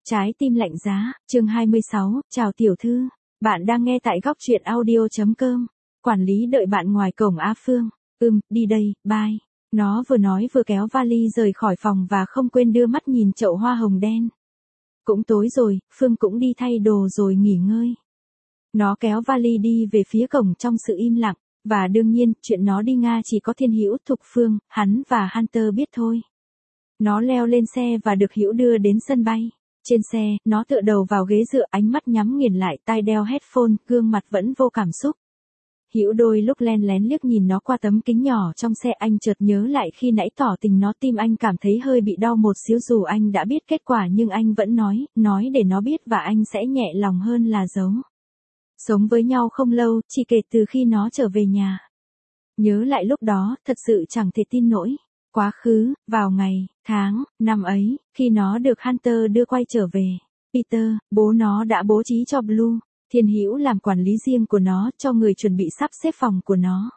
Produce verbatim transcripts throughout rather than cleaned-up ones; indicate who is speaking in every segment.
Speaker 1: Trái tim lạnh giá, chương hai mươi sáu, chào tiểu thư. Bạn đang nghe tại góc truyện audio.com. Quản lý đợi bạn ngoài cổng A Phương. Ừm, đi đây, bye. Nó vừa nói vừa kéo vali rời khỏi phòng và không quên đưa mắt nhìn chậu hoa hồng đen. Cũng tối rồi, Phương cũng đi thay đồ rồi nghỉ ngơi. Nó kéo vali đi về phía cổng trong sự im lặng. Và đương nhiên, chuyện nó đi Nga chỉ có Thiên Hữu, Thục Phương, hắn và Hunter biết thôi. Nó leo lên xe và được Hữu đưa đến sân bay. Trên xe, nó tựa đầu vào ghế dựa, ánh mắt nhắm nghiền lại, tai đeo headphone, gương mặt vẫn vô cảm xúc. Hữu đôi lúc len lén liếc nhìn nó qua tấm kính nhỏ trong xe, anh chợt nhớ lại khi nãy tỏ tình nó, tim anh cảm thấy hơi bị đau một xíu, dù anh đã biết kết quả nhưng anh vẫn nói, nói để nó biết và anh sẽ nhẹ lòng hơn là giấu. Sống với nhau không lâu, chỉ kể từ khi nó trở về nhà. Nhớ lại lúc đó, thật sự chẳng thể tin nổi. Quá khứ, vào ngày, tháng, năm ấy, khi nó được Hunter đưa quay trở về, Peter, bố nó đã bố trí cho Blue, Thiên Hữu làm quản lý riêng của nó, cho người chuẩn bị sắp xếp phòng của nó.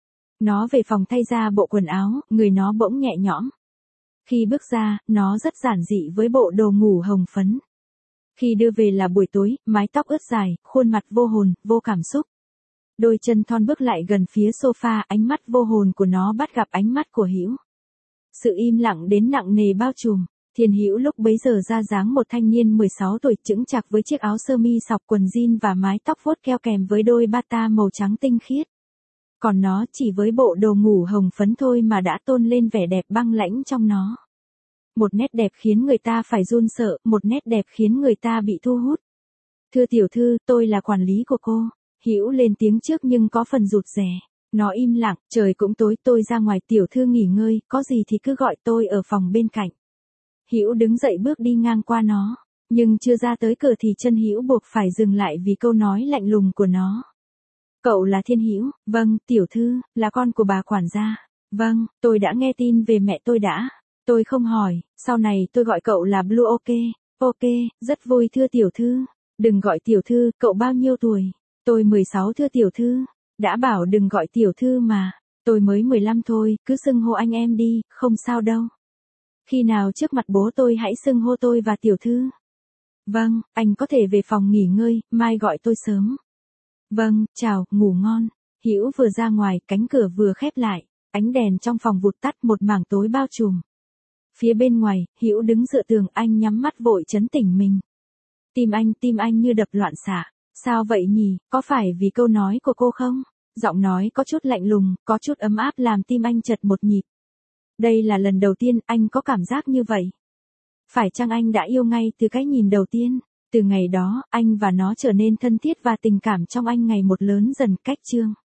Speaker 1: Nó về phòng thay ra bộ quần áo, người nó bỗng nhẹ nhõm. Khi bước ra, nó rất giản dị với bộ đồ ngủ hồng phấn. Khi đưa về là buổi tối, mái tóc ướt dài, khuôn mặt vô hồn, vô cảm xúc. Đôi chân thon bước lại gần phía sofa, ánh mắt vô hồn của nó bắt gặp ánh mắt của Hữu. Sự im lặng đến nặng nề bao trùm. Thiên Hữu lúc bấy giờ ra dáng một thanh niên mười sáu tuổi, chững chạc với chiếc áo sơ mi sọc, quần jean và mái tóc vuốt keo kèm với đôi bata màu trắng tinh khiết. Còn nó chỉ với bộ đồ ngủ hồng phấn thôi mà đã tôn lên vẻ đẹp băng lãnh trong nó. Một nét đẹp khiến người ta phải run sợ, một nét đẹp khiến người ta bị thu hút. Thưa tiểu thư, tôi là quản lý của cô. Hữu lên tiếng trước nhưng có phần rụt rè. Nó im lặng, trời cũng tối, tôi ra ngoài, tiểu thư nghỉ ngơi, có gì thì cứ gọi tôi ở phòng bên cạnh. Hữu đứng dậy bước đi ngang qua nó, nhưng chưa ra tới cửa thì chân Hữu buộc phải dừng lại vì câu nói lạnh lùng của nó. Cậu là Thiên Hữu? Vâng, tiểu thư, là con của bà quản gia. Vâng, tôi đã nghe tin về mẹ tôi đã. Tôi không hỏi, sau này tôi gọi cậu là Blue, ok? Ok, rất vui thưa tiểu thư. Đừng gọi tiểu thư, cậu bao nhiêu tuổi? Tôi mười sáu thưa tiểu thư. Đã bảo đừng gọi tiểu thư mà, tôi mới mười lăm thôi, cứ xưng hô anh em đi, không sao đâu. Khi nào trước mặt bố tôi hãy xưng hô tôi và tiểu thư. Vâng, anh có thể về phòng nghỉ ngơi, mai gọi tôi sớm. Vâng, chào, ngủ ngon. Hữu vừa ra ngoài, cánh cửa vừa khép lại, ánh đèn trong phòng vụt tắt, một mảng tối bao trùm. Phía bên ngoài, Hữu đứng dựa tường, anh nhắm mắt vội trấn tỉnh mình. Tim anh, tim anh như đập loạn xạ. Sao vậy nhỉ, có phải vì câu nói của cô không? Giọng nói có chút lạnh lùng, có chút ấm áp làm tim anh chật một nhịp. Đây là lần đầu tiên anh có cảm giác như vậy. Phải chăng anh đã yêu ngay từ cái nhìn đầu tiên? Từ ngày đó, anh và nó trở nên thân thiết và tình cảm trong anh ngày một lớn dần. Cách chương